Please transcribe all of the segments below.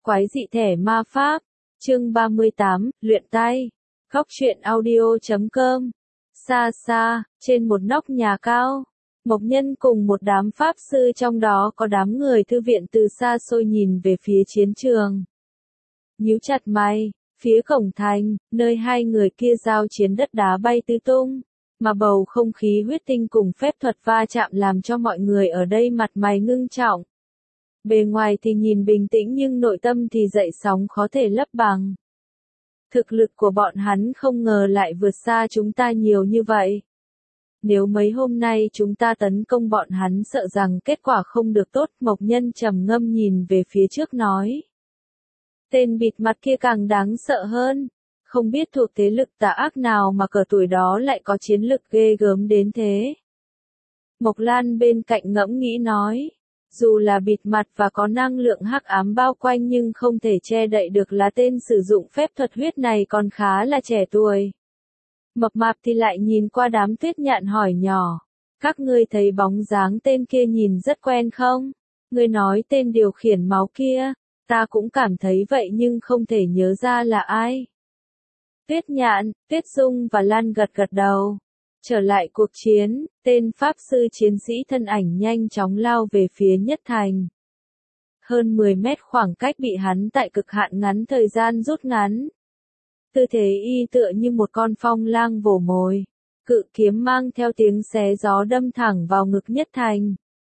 Quái dị thẻ ma pháp. Chương 38, luyện tay. Góc truyện audio.com. Xa xa, trên một nóc nhà cao, Mộc Nhân cùng một đám pháp sư, trong đó có đám người thư viện, từ xa xôi nhìn về phía chiến trường. Nhíu chặt mày, phía cổng thành, nơi hai người kia giao chiến, đất đá bay tứ tung, mà bầu không khí huyết tinh cùng phép thuật va chạm làm cho mọi người ở đây mặt mày ngưng trọng. Bề ngoài thì nhìn bình tĩnh nhưng nội tâm thì dậy sóng khó thể lấp bằng. Thực lực của bọn hắn không ngờ lại vượt xa chúng ta nhiều như vậy. Nếu mấy hôm nay chúng ta tấn công bọn hắn, sợ rằng kết quả không được tốt. Mộc Nhân trầm ngâm nhìn về phía trước nói. Tên bịt mặt kia càng đáng sợ hơn. Không biết thuộc thế lực tà ác nào mà cỡ tuổi đó lại có chiến lực ghê gớm đến thế. Mộc Lan bên cạnh ngẫm nghĩ nói. Dù là bịt mặt và có năng lượng hắc ám bao quanh nhưng không thể che đậy được là tên sử dụng phép thuật huyết này còn khá là trẻ tuổi. Mập mạp thì lại nhìn qua đám Tuyết Nhạn hỏi nhỏ. Các ngươi thấy bóng dáng tên kia nhìn rất quen không? Ngươi nói tên điều khiển máu kia, ta cũng cảm thấy vậy nhưng không thể nhớ ra là ai. Tuyết Nhạn, Tuyết Dung và Lan gật gật đầu. Trở lại cuộc chiến, tên pháp sư chiến sĩ thân ảnh nhanh chóng lao về phía Nhất Thành. Hơn 10 mét khoảng cách bị hắn tại cực hạn ngắn thời gian rút ngắn. Tư thế y tựa như một con phong lang vồ mồi. Cự kiếm mang theo tiếng xé gió đâm thẳng vào ngực Nhất Thành.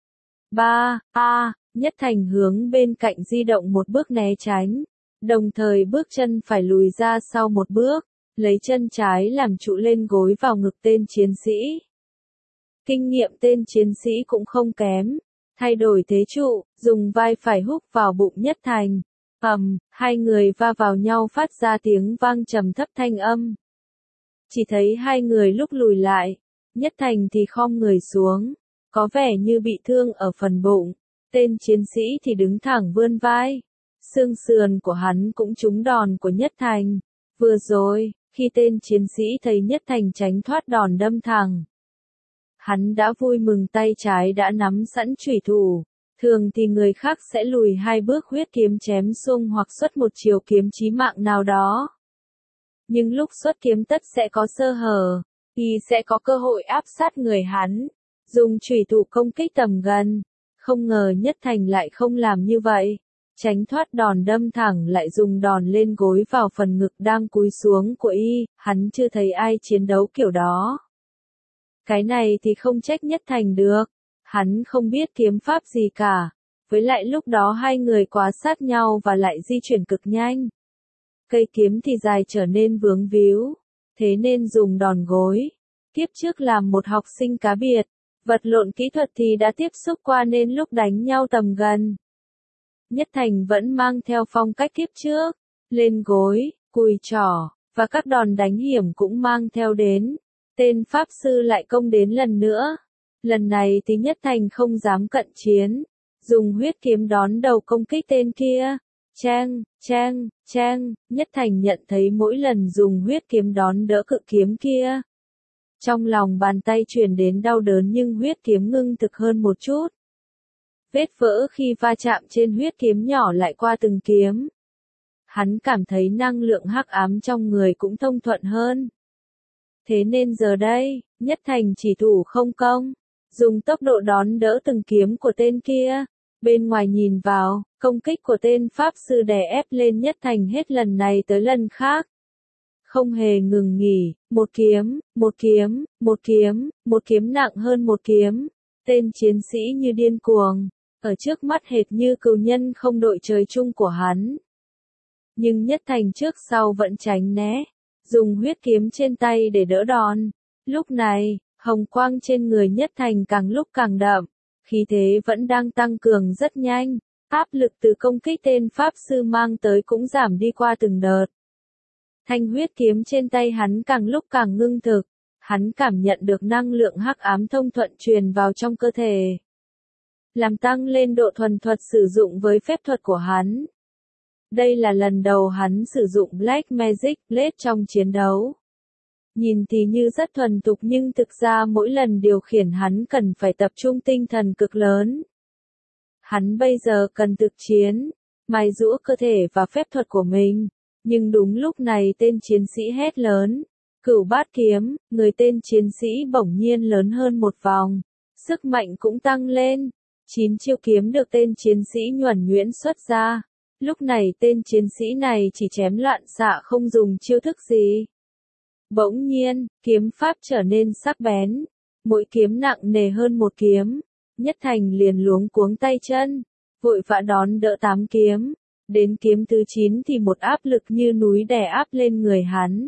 Nhất Thành hướng bên cạnh di động một bước né tránh. Đồng thời bước chân phải lùi ra sau một bước. Lấy chân trái làm trụ lên gối vào ngực tên chiến sĩ. Kinh nghiệm tên chiến sĩ cũng không kém. Thay đổi thế trụ, dùng vai phải húc vào bụng Nhất Thành. Hai người va vào nhau phát ra tiếng vang trầm thấp thanh âm. Chỉ thấy hai người lúc lùi lại, Nhất Thành thì khom người xuống, có vẻ như bị thương ở phần bụng. Tên chiến sĩ thì đứng thẳng vươn vai. Xương sườn của hắn cũng trúng đòn của Nhất Thành. Vừa rồi, khi tên chiến sĩ thấy Nhất Thành tránh thoát đòn đâm thẳng, hắn đã vui mừng, tay trái đã nắm sẵn chủy thủ. Thường thì người khác sẽ lùi hai bước, huyết kiếm chém xung hoặc xuất một chiều kiếm chí mạng nào đó. Nhưng lúc xuất kiếm tất sẽ có sơ hở, y sẽ có cơ hội áp sát người hắn, dùng chủy thủ công kích tầm gần. Không ngờ Nhất Thành lại không làm như vậy. Tránh thoát đòn đâm thẳng, lại dùng đòn lên gối vào phần ngực đang cúi xuống của y. Hắn chưa thấy ai chiến đấu kiểu đó. Cái này thì không trách Nhất Thành được. Hắn không biết kiếm pháp gì cả. Với lại lúc đó hai người quá sát nhau và lại di chuyển cực nhanh. Cây kiếm thì dài trở nên vướng víu. Thế nên dùng đòn gối. Kiếp trước làm một học sinh cá biệt. Vật lộn kỹ thuật thì đã tiếp xúc qua nên lúc đánh nhau tầm gần. Nhất Thành vẫn mang theo phong cách kiếp trước. Lên gối, cùi trỏ, và các đòn đánh hiểm cũng mang theo đến. Tên pháp sư lại công đến lần nữa. Lần này thì Nhất Thành không dám cận chiến. Dùng huyết kiếm đón đầu công kích tên kia. Chang. Nhất Thành nhận thấy mỗi lần dùng huyết kiếm đón đỡ cự kiếm kia. Trong lòng bàn tay truyền đến đau đớn nhưng huyết kiếm ngưng thực hơn một chút. Vết vỡ khi va chạm trên huyết kiếm nhỏ lại qua từng kiếm. Hắn cảm thấy năng lượng hắc ám trong người cũng thông thuận hơn. Thế nên giờ đây, Nhất Thành chỉ thủ không công, dùng tốc độ đón đỡ từng kiếm của tên kia. Bên ngoài nhìn vào, công kích của tên pháp sư đè ép lên Nhất Thành hết lần này tới lần khác. Không hề ngừng nghỉ, một kiếm nặng hơn một kiếm. Tên chiến sĩ như điên cuồng, ở trước mắt hệt như cừu nhân không đội trời chung của hắn. Nhưng Nhất Thành trước sau vẫn tránh né, dùng huyết kiếm trên tay để đỡ đòn. Lúc này, hồng quang trên người Nhất Thành càng lúc càng đậm, khí thế vẫn đang tăng cường rất nhanh, áp lực từ công kích tên pháp sư mang tới cũng giảm đi qua từng đợt. Thanh huyết kiếm trên tay hắn càng lúc càng ngưng thực, hắn cảm nhận được năng lượng hắc ám thông thuận truyền vào trong cơ thể, làm tăng lên độ thuần thuật sử dụng với phép thuật của hắn. Đây là lần đầu hắn sử dụng Black Magic Blade trong chiến đấu. Nhìn thì như rất thuần thục nhưng thực ra mỗi lần điều khiển hắn cần phải tập trung tinh thần cực lớn. Hắn bây giờ cần thực chiến, mài giũa cơ thể và phép thuật của mình. Nhưng đúng lúc này tên chiến sĩ hét lớn. Cửu bát kiếm, người tên chiến sĩ bỗng nhiên lớn hơn một vòng. Sức mạnh cũng tăng lên. 9 chiêu kiếm được tên chiến sĩ nhuần nhuyễn xuất ra. Lúc này tên chiến sĩ này chỉ chém loạn xạ không dùng chiêu thức gì. Bỗng nhiên, kiếm pháp trở nên sắc bén. Mỗi kiếm nặng nề hơn một kiếm. Nhất Thành liền luống cuống tay chân. Vội vã đón đỡ 8 kiếm. Đến kiếm thứ 9 thì một áp lực như núi đè áp lên người hắn.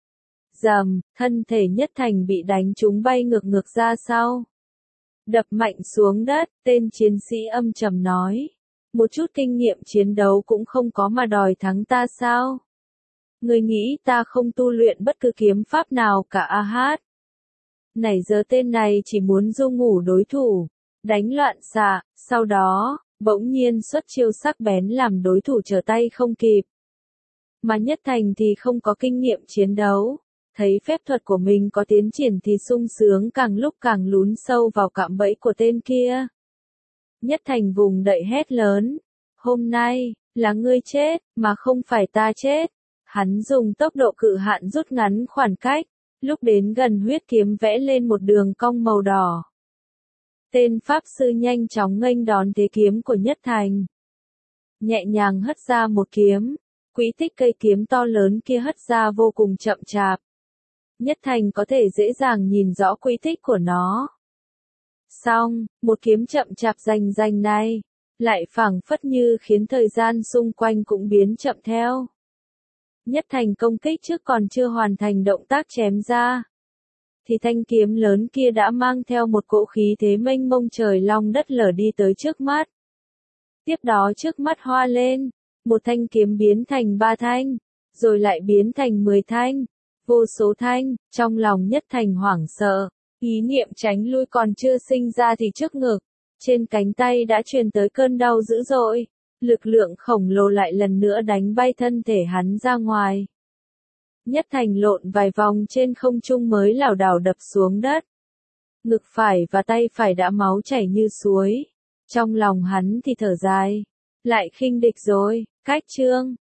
Rầm, thân thể Nhất Thành bị đánh trúng bay ngược ngược ra sau. Đập mạnh xuống đất, tên chiến sĩ âm trầm nói. Một chút kinh nghiệm chiến đấu cũng không có mà đòi thắng ta sao? Người nghĩ ta không tu luyện bất cứ kiếm pháp nào cả a hát. Nãy giờ tên này chỉ muốn du ngủ đối thủ, đánh loạn xạ, sau đó, bỗng nhiên xuất chiêu sắc bén làm đối thủ trở tay không kịp. Mà Nhất Thành thì không có kinh nghiệm chiến đấu. Thấy phép thuật của mình có tiến triển thì sung sướng càng lúc càng lún sâu vào cạm bẫy của tên kia. Nhất Thành vùng đậy hét lớn. Hôm nay, là ngươi chết, mà không phải ta chết. Hắn dùng tốc độ cự hạn rút ngắn khoảng cách. Lúc đến gần huyết kiếm vẽ lên một đường cong màu đỏ. Tên pháp sư nhanh chóng nghênh đón thế kiếm của Nhất Thành. Nhẹ nhàng hất ra một kiếm. Quỹ tích cây kiếm to lớn kia hất ra vô cùng chậm chạp. Nhất Thành có thể dễ dàng nhìn rõ quỹ tích của nó. Xong, một kiếm chậm chạp rành rành này, lại phảng phất như khiến thời gian xung quanh cũng biến chậm theo. Nhất Thành công kích trước còn chưa hoàn thành động tác chém ra. Thì thanh kiếm lớn kia đã mang theo một cỗ khí thế mênh mông trời long đất lở đi tới trước mắt. Tiếp đó trước mắt hoa lên, một thanh kiếm biến thành 3 thanh, rồi lại biến thành 10 thanh. Vô số thanh, trong lòng Nhất Thành hoảng sợ, ý niệm tránh lui còn chưa sinh ra thì trước ngực, trên cánh tay đã truyền tới cơn đau dữ dội, lực lượng khổng lồ lại lần nữa đánh bay thân thể hắn ra ngoài. Nhất Thành lộn vài vòng trên không trung mới lảo đảo đập xuống đất. Ngực phải và tay phải đã máu chảy như suối, trong lòng hắn thì thở dài, lại khinh địch rồi, cách chương.